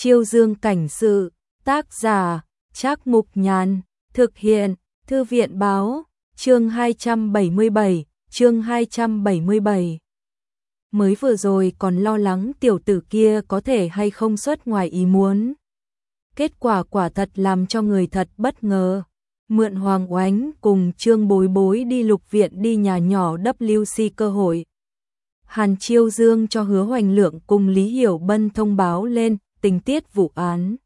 Chiêu Dương cảnh sự, tác giả, Trác Mục Nhàn, thực hiện, Thư viện báo, chương 277. Mới vừa rồi còn lo lắng tiểu tử kia có thể hay không xuất ngoài ý muốn. Kết quả quả thật làm cho người thật bất ngờ. Mượn Hoàng Oánh cùng Trương Bối Bối đi Lục Viện đi nhà nhỏ WC cơ hội. Hàn Chiêu Dương cho Hứa Hoành Lượng cùng Lý Hiểu Bân thông báo lên tình tiết vụ án.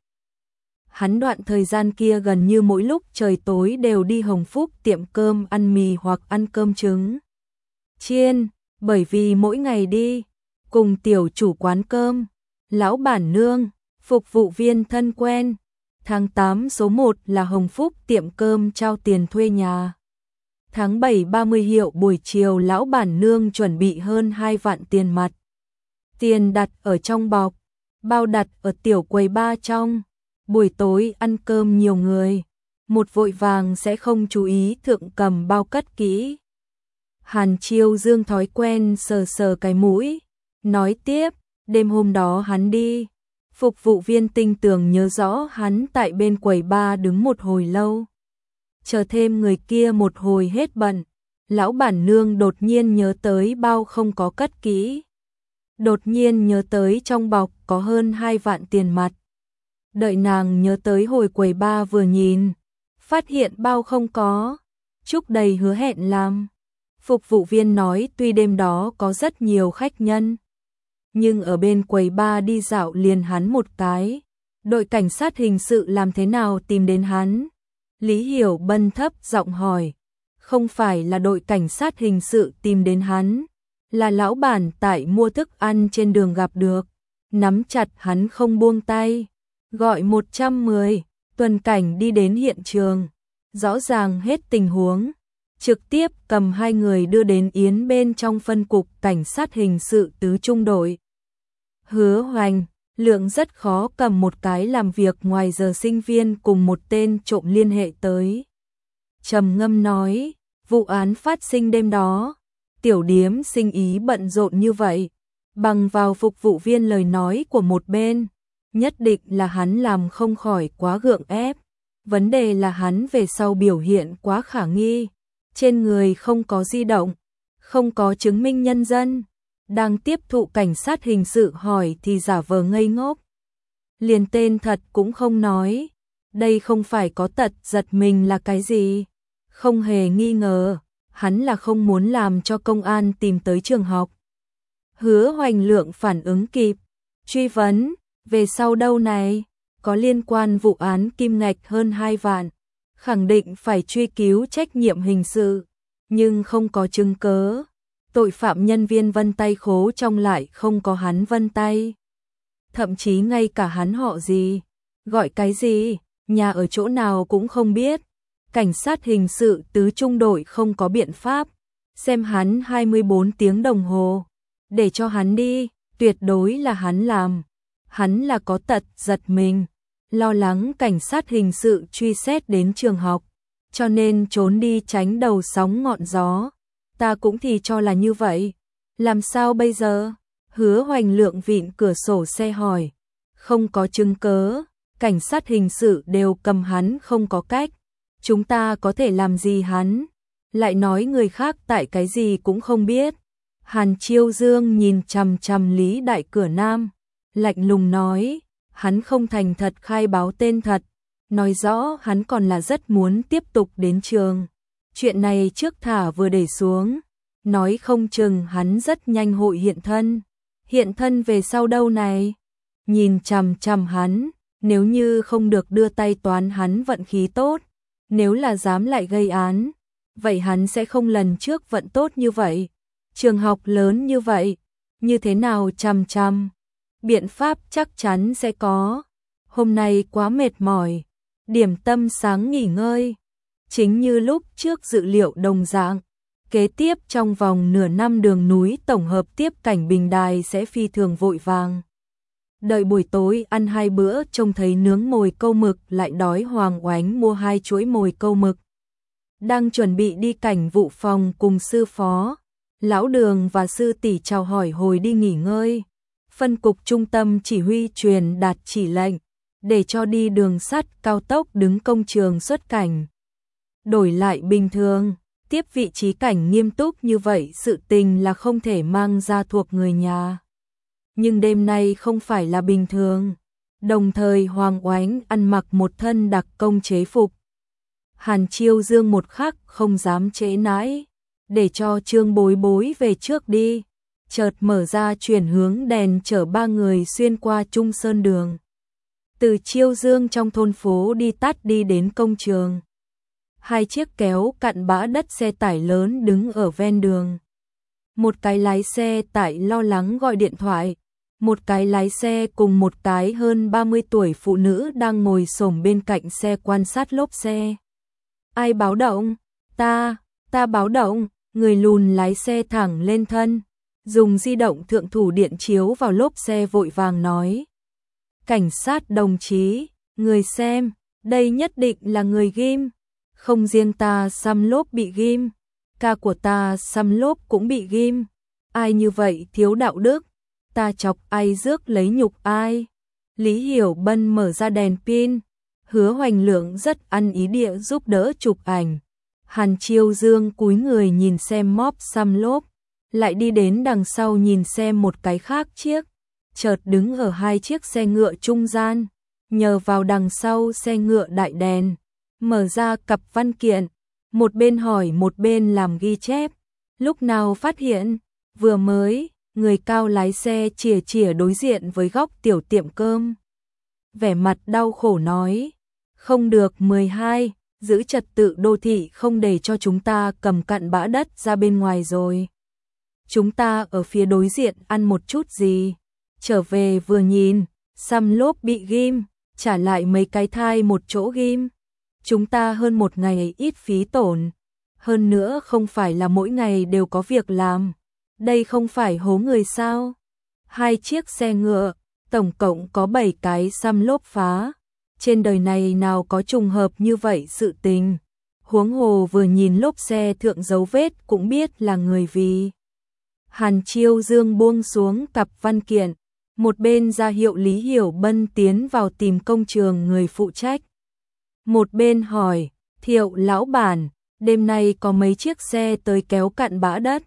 Hắn đoạn thời gian kia gần như mỗi lúc trời tối đều đi Hồng Phúc tiệm cơm ăn mì hoặc ăn cơm trứng chiên, bởi vì mỗi ngày đi cùng tiểu chủ quán cơm, lão bản nương, phục vụ viên thân quen. Tháng 8 số 1 là Hồng Phúc tiệm cơm trao tiền thuê nhà. Tháng 7 30 hiệu buổi chiều lão bản nương chuẩn bị hơn 2 vạn tiền mặt. Tiền đặt ở trong bọc, bao đặt ở tiểu quầy ba trong. Buổi tối ăn cơm nhiều người, một vội vàng sẽ không chú ý thượng cầm bao cất kỹ. Hàn Chiêu Dương thói quen sờ sờ cái mũi, nói tiếp, đêm hôm đó hắn đi. Phục vụ viên tinh tường nhớ rõ hắn tại bên quầy ba đứng một hồi lâu. Chờ thêm người kia một hồi hết bận, lão bản nương đột nhiên nhớ tới bao không có cất kỹ. Đột nhiên nhớ tới trong bọc có hơn 2 vạn tiền mặt. Đợi nàng nhớ tới hồi quầy ba vừa nhìn, phát hiện bao không có, chúc đầy hứa hẹn làm. Phục vụ viên nói tuy đêm đó có rất nhiều khách nhân, nhưng ở bên quầy ba đi dạo liền hắn một cái. Đội cảnh sát hình sự làm thế nào tìm đến hắn? Lý Hiểu Bân thấp giọng hỏi. Không phải là đội cảnh sát hình sự tìm đến hắn, là lão bản tại mua thức ăn trên đường gặp được, nắm chặt hắn không buông tay, gọi 110, tuần cảnh đi đến hiện trường, rõ ràng hết tình huống, trực tiếp cầm hai người đưa đến Yến bên trong phân cục cảnh sát hình sự tứ trung đội. Hứa Hoành Lượng rất khó cầm một cái làm việc ngoài giờ sinh viên cùng một tên trộm liên hệ tới. Trầm ngâm nói, vụ án phát sinh đêm đó, tiểu điếm sinh ý bận rộn như vậy, bằng vào phục vụ viên lời nói của một bên, nhất định là hắn làm không khỏi quá gượng ép. Vấn đề là hắn về sau biểu hiện quá khả nghi, trên người không có di động, không có chứng minh nhân dân. Đang tiếp thụ cảnh sát hình sự hỏi thì giả vờ ngây ngốc. Liền tên thật cũng không nói. Đây không phải có tật giật mình là cái gì. Không hề nghi ngờ, hắn là không muốn làm cho công an tìm tới trường học. Hứa Hoành Lượng phản ứng kịp, truy vấn, về sau đâu này, có liên quan vụ án kim ngạch hơn 2 vạn, khẳng định phải truy cứu trách nhiệm hình sự, nhưng không có chứng cớ. Tội phạm nhân viên vân tay khố trong lại không có hắn vân tay. Thậm chí ngay cả hắn họ gì, gọi cái gì, nhà ở chỗ nào cũng không biết. Cảnh sát hình sự tứ trung đội không có biện pháp xem hắn 24 tiếng đồng hồ, để cho hắn đi, tuyệt đối là hắn làm. Hắn là có tật giật mình, lo lắng cảnh sát hình sự truy xét đến trường học, cho nên trốn đi tránh đầu sóng ngọn gió. Ta cũng thì cho là như vậy. Làm sao bây giờ? Hứa Hoành Lượng vịn cửa sổ xe hỏi. Không có chứng cớ, cảnh sát hình sự đều cầm hắn không có cách. Chúng ta có thể làm gì hắn? Lại nói người khác tại cái gì cũng không biết. Hàn Chiêu Dương nhìn chằm chằm Lý Đại Cửa Nam, lạnh lùng nói, hắn không thành thật khai báo tên thật, nói rõ hắn còn là rất muốn tiếp tục đến trường. Chuyện này trước thả vừa để xuống, nói không chừng hắn rất nhanh hội hiện thân. Hiện thân về sau đâu này? Nhìn chằm chằm hắn, nếu như không được đưa tay toán hắn vận khí tốt, nếu là dám lại gây án, vậy hắn sẽ không lần trước vận tốt như vậy. Trường học lớn như vậy, như thế nào chằm chằm? Biện pháp chắc chắn sẽ có. Hôm nay quá mệt mỏi, điểm tâm sáng nghỉ ngơi. Chính như lúc trước dự liệu đồng dạng, kế tiếp trong vòng nửa năm đường núi tổng hợp tiếp cảnh Bình Đài sẽ phi thường vội vàng. Đợi buổi tối ăn 2 bữa trông thấy nướng mồi câu mực lại đói. Hoàng Oánh mua 2 chuỗi mồi câu mực. Đang chuẩn bị đi cảnh vụ phòng cùng sư phó, lão Đường và sư tỷ chào hỏi hồi đi nghỉ ngơi. phân cục trung tâm chỉ huy truyền đạt chỉ lệnh, để cho đi đường sắt cao tốc đứng công trường xuất cảnh. Đổi lại bình thường, tiếp vị trí cảnh nghiêm túc như vậy sự tình là không thể mang ra thuộc người nhà. Nhưng đêm nay không phải là bình thường. Đồng thời Hoàng Oánh ăn mặc một thân đặc công chế phục. Hàn Chiêu Dương một khắc không dám trễ nãi, để cho Trương Bối Bối về trước đi. Chợt mở ra chuyển hướng đèn chở ba người xuyên qua Trung Sơn đường. Từ Chiêu Dương trong thôn phố đi tắt đi đến công trường. Hai chiếc kéo cặn bã đất xe tải lớn đứng ở ven đường. Một cái lái xe tải lo lắng gọi điện thoại. Một cái lái xe cùng một cái hơn 30 tuổi phụ nữ đang ngồi xổm bên cạnh xe quan sát lốp xe. Ai báo động? Ta báo động. Người lùn lái xe thẳng lên thân, dùng di động thượng thủ điện chiếu vào lốp xe vội vàng nói. Cảnh sát đồng chí, người xem, đây nhất định là người ghim. Không riêng ta xăm lốp bị ghim, ca của ta xăm lốp cũng bị ghim. Ai như vậy thiếu đạo đức, ta chọc ai rước lấy nhục ai. Lý Hiểu Bân mở ra đèn pin, Hứa Hoành Lượng rất ăn ý địa giúp đỡ chụp ảnh. Hàn Chiêu Dương cúi người nhìn xem móp xăm lốp, lại đi đến đằng sau nhìn xem một cái khác chiếc, chợt đứng ở hai chiếc xe ngựa trung gian, nhờ vào đằng sau xe ngựa đại đèn, mở ra cặp văn kiện, một bên hỏi một bên làm ghi chép. Lúc nào phát hiện? Vừa mới. Người cao lái xe chìa chìa đối diện với góc tiểu tiệm cơm. Vẻ mặt đau khổ nói, không được 12, giữ trật tự đô thị không để cho chúng ta cầm cặn bã đất ra bên ngoài rồi. Chúng ta ở phía đối diện ăn một chút gì. Trở về vừa nhìn, xăm lốp bị ghim, trả lại mấy cái thai một chỗ ghim. Chúng ta hơn một ngày ít phí tổn. Hơn nữa không phải là mỗi ngày đều có việc làm. Đây không phải hố người sao? Hai chiếc xe ngựa, tổng cộng có 7 cái xăm lốp phá. Trên đời này nào có trùng hợp như vậy sự tình. Huống hồ vừa nhìn lốp xe thượng dấu vết cũng biết là người vì. Hàn Chiêu Dương buông xuống cặp văn kiện, một bên ra hiệu Lý Hiểu Bân tiến vào tìm công trường người phụ trách. Một bên hỏi, Thiệu lão bản, đêm nay có mấy chiếc xe tới kéo cặn bã đất?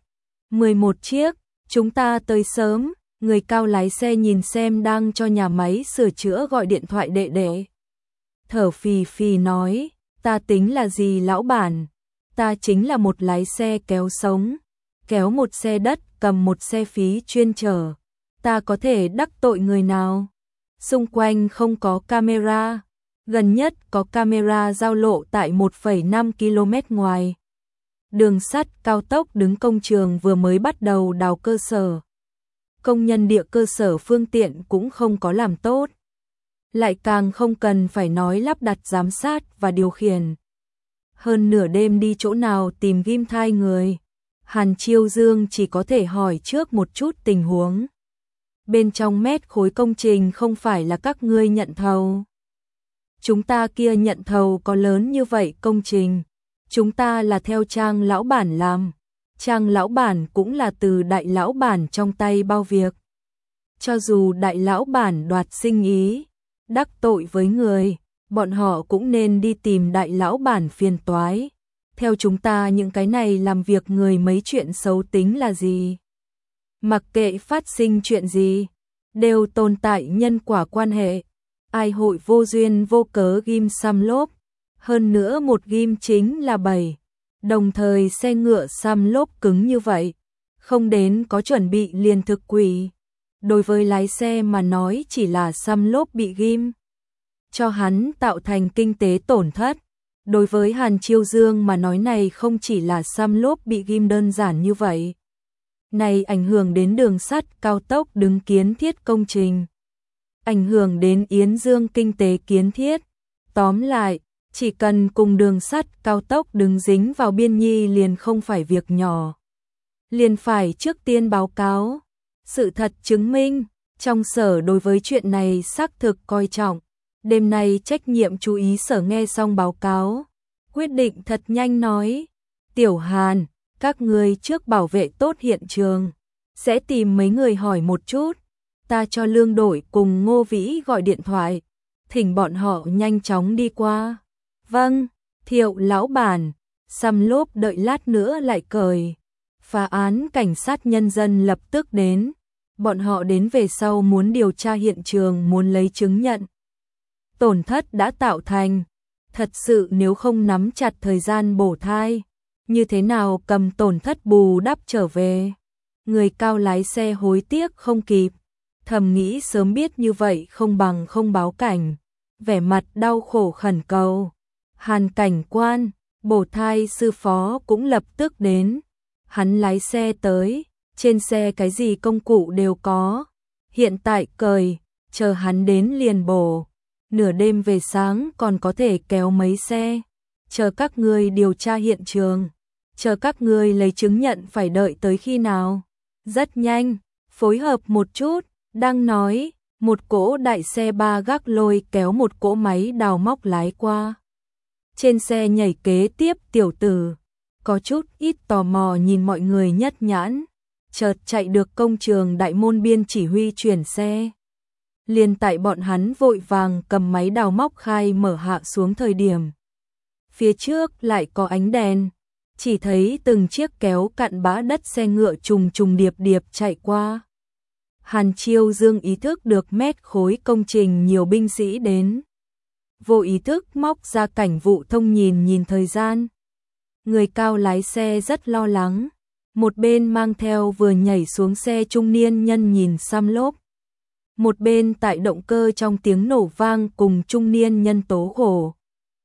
11 chiếc, chúng ta tới sớm. Người cao lái xe nhìn xem đang cho nhà máy sửa chữa gọi điện thoại đệ đệ. Thở phì phì nói, ta tính là gì lão bản? Ta chính là một lái xe kéo sống, kéo một xe đất, cầm một xe phí chuyên chở. Ta có thể đắc tội người nào? Xung quanh không có camera, gần nhất có camera giao lộ tại 1,5 km ngoài. Đường sắt cao tốc đứng công trường vừa mới bắt đầu đào cơ sở. Công nhân địa cơ sở phương tiện cũng không có làm tốt. Lại càng không cần phải nói lắp đặt giám sát và điều khiển. Hơn nửa đêm đi chỗ nào tìm ghim thai người. Hàn Chiêu Dương chỉ có thể hỏi trước một chút tình huống. Bên trong mét khối công trình không phải là các ngươi nhận thầu. Chúng ta kia nhận thầu có lớn như vậy công trình. Chúng ta là theo Trang lão bản làm. Trang lão bản cũng là từ đại lão bản trong tay bao việc. Cho dù đại lão bản đoạt sinh ý, đắc tội với người, bọn họ cũng nên đi tìm đại lão bản phiền toái. Theo chúng ta những cái này làm việc người mấy chuyện xấu tính là gì? Mặc kệ phát sinh chuyện gì, đều tồn tại nhân quả quan hệ. Ai hội vô duyên vô cớ ghim xăm lốp, hơn nữa một ghim chính là 7. Đồng thời xe ngựa xăm lốp cứng như vậy, không đến có chuẩn bị liền thực quỷ. Đối với lái xe mà nói chỉ là xăm lốp bị ghim, cho hắn tạo thành kinh tế tổn thất. Đối với Hàn Chiêu Dương mà nói này không chỉ là xăm lốp bị ghim đơn giản như vậy. Này ảnh hưởng đến đường sắt cao tốc đứng kiến thiết công trình. Ảnh hưởng đến Yến Dương kinh tế kiến thiết. Tóm lại, chỉ cần cùng đường sắt cao tốc đứng dính vào biên nhi liền không phải việc nhỏ. Liền phải trước tiên báo cáo. Sự thật chứng minh, trong sở đối với chuyện này xác thực coi trọng. Đêm nay trách nhiệm chú ý sở nghe xong báo cáo. Quyết định thật nhanh nói. Tiểu Hàn, các ngươi trước bảo vệ tốt hiện trường. Sẽ tìm mấy người hỏi một chút. ta cho Lương Đổi cùng Ngô Vĩ gọi điện thoại, thỉnh bọn họ nhanh chóng đi qua. Vâng, Thiệu lão bản. Xăm Lốp đợi lát nữa lại cười. Phá án cảnh sát nhân dân lập tức đến. Bọn họ đến về sau muốn điều tra hiện trường, muốn lấy chứng nhận tổn thất đã tạo thành. Thật sự nếu không nắm chặt thời gian bổ thai, như thế nào cầm tổn thất bù đắp trở về. Người Cao lái xe hối tiếc không kịp, thầm nghĩ sớm biết như vậy không bằng không báo cảnh, vẻ mặt đau khổ khẩn cầu. Hàn cảnh quan, bổ thai sư phó cũng lập tức đến. Hắn lái xe tới, trên xe cái gì công cụ đều có. Hiện tại cởi, chờ hắn đến liền bổ. Nửa đêm về sáng còn có thể kéo mấy xe. Chờ các ngươi điều tra hiện trường, chờ các ngươi lấy chứng nhận phải đợi tới khi nào? Rất nhanh, phối hợp một chút. Đang nói, một cỗ đại xe ba gác lôi kéo một cỗ máy đào móc lái qua. Trên xe nhảy kế tiếp tiểu tử, có chút ít tò mò nhìn mọi người nhất nhãn, chợt chạy được công trường đại môn biên chỉ huy chuyển xe. Liền tại bọn hắn vội vàng cầm máy đào móc khai mở hạ xuống thời điểm. Phía trước lại có ánh đèn, chỉ thấy từng chiếc kéo cặn bã đất xe ngựa trùng trùng điệp điệp chạy qua. Hàn Chiêu Dương ý thức được mét khối công trình nhiều binh sĩ đến. Vô ý thức móc ra cảnh vụ thông nhìn thời gian. Người Cao lái xe rất lo lắng, một bên mang theo vừa nhảy xuống xe trung niên nhân nhìn Xăm Lốp, một bên tại động cơ trong tiếng nổ vang cùng trung niên nhân tố khổ.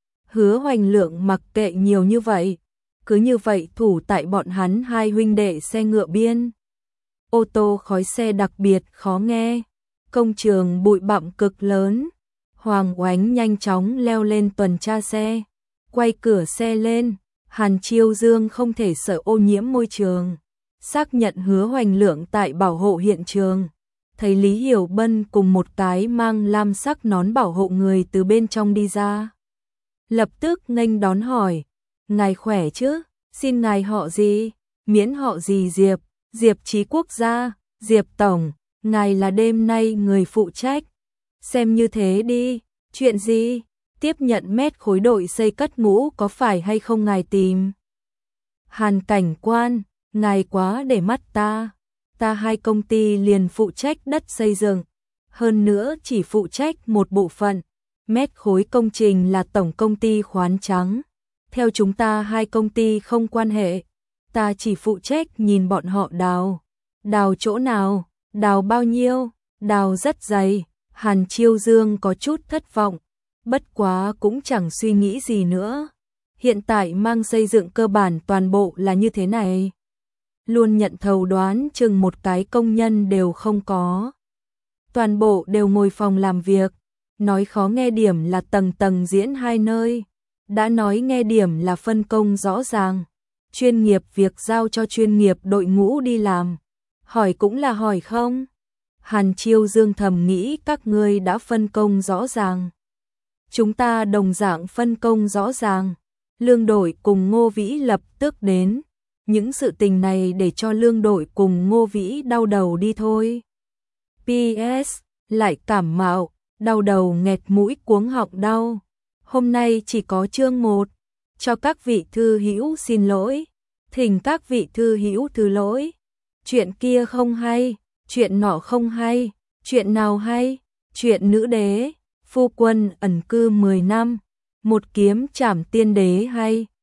Hứa Hoành Lượng mặc kệ nhiều như vậy, cứ như vậy thủ tại bọn hắn hai huynh đệ xe ngựa biên. Ô tô khói xe đặc biệt khó nghe, công trường bụi bặm cực lớn. Hoàng Oánh nhanh chóng leo lên tuần tra xe, quay cửa xe lên. Hàn Chiêu Dương không thể sợ ô nhiễm môi trường, xác nhận Hứa Hoành Lượng tại bảo hộ hiện trường. Thấy Lý Hiểu Bân cùng một cái mang lam sắc nón bảo hộ người từ bên trong đi ra, lập tức nghênh đón hỏi: ngài khỏe chứ? Xin ngài họ gì? Miễn họ gì Diệp, Diệp Chí Quốc gia. Diệp tổng, ngài là đêm nay người phụ trách. Xem như thế đi, chuyện gì? Tiếp nhận mét khối đội xây cất ngũ có phải hay không ngài tìm? Hàn cảnh quan, ngài quá để mắt ta. Ta hai công ty liền phụ trách đất xây dựng, hơn nữa chỉ phụ trách một bộ phận. Mét khối công trình là tổng công ty khoán trắng. Theo chúng ta hai công ty không quan hệ. Ta chỉ phụ trách nhìn bọn họ đào. Đào chỗ nào? Đào bao nhiêu? Đào rất dày. Hàn Chiêu Dương có chút thất vọng, bất quá cũng chẳng suy nghĩ gì nữa. Hiện tại mang xây dựng cơ bản toàn bộ là như thế này. Luôn nhận thầu đoán chừng một cái công nhân đều không có. Toàn bộ đều ngồi phòng làm việc. Nói khó nghe điểm là tầng tầng diễn hai nơi. Đã nói nghe điểm là phân công rõ ràng. Chuyên nghiệp việc giao cho chuyên nghiệp đội ngũ đi làm. Hỏi cũng là hỏi không? Hàn Chiêu Dương thầm nghĩ các ngươi đã phân công rõ ràng. Chúng ta đồng dạng phân công rõ ràng. Lương Đổi cùng Ngô Vĩ lập tức đến. Những sự tình này để cho Lương Đổi cùng Ngô Vĩ đau đầu đi thôi. PS, lại cảm mạo, đau đầu nghẹt mũi cuống họng đau. Hôm nay chỉ có chương 1. Cho các vị thư hữu xin lỗi. Thỉnh các vị thư hữu thứ lỗi. Chuyện kia không hay, chuyện nọ không hay, chuyện nào hay? Chuyện nữ đế, phu quân ẩn cư 10 năm, một kiếm trảm tiên đế hay.